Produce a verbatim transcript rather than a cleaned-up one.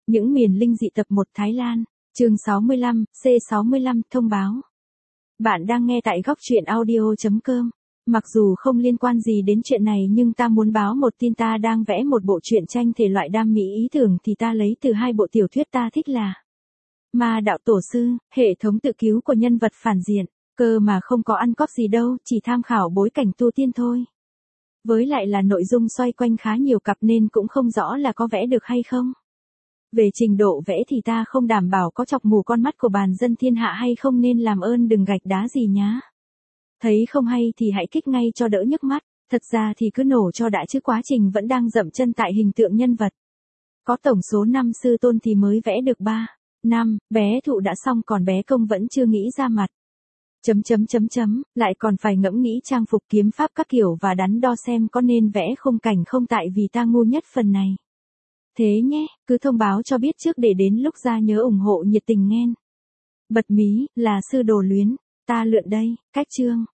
Những miền linh dị tập một Thái Lan, chương sáu mươi lăm, C sáu mươi lăm, thông báo. Bạn đang nghe tại góc truyện audio chấm com. Mặc dù không liên quan gì đến chuyện này nhưng ta muốn báo một tin, ta đang vẽ một bộ truyện tranh thể loại đam mỹ, ý tưởng thì ta lấy từ hai bộ tiểu thuyết ta thích là Ma Đạo Tổ Sư, hệ thống tự cứu của nhân vật phản diện, cơ mà không có ăn cóp gì đâu, chỉ tham khảo bối cảnh tu tiên thôi. Với lại là nội dung xoay quanh khá nhiều cặp nên cũng không rõ là có vẽ được hay không. Về trình độ vẽ thì ta không đảm bảo có chọc mù con mắt của bàn dân thiên hạ hay không, nên làm ơn đừng gạch đá gì nhá. Thấy không hay thì hãy kích ngay cho đỡ nhức mắt, thật ra thì cứ nổ cho đã chứ quá trình vẫn đang dậm chân tại hình tượng nhân vật. Có tổng số năm sư tôn thì mới vẽ được ba, năm, bé Thụ đã xong còn bé Công vẫn chưa nghĩ ra mặt. Chấm chấm chấm chấm, lại còn phải ngẫm nghĩ trang phục kiếm pháp các kiểu và đắn đo xem có nên vẽ khung cảnh không, tại vì ta ngu nhất phần này. Thế nhé, cứ thông báo cho biết trước để đến lúc ra nhớ ủng hộ nhiệt tình nghen. Bật mí, là sư đồ luyến, ta lượn đây, cách chương.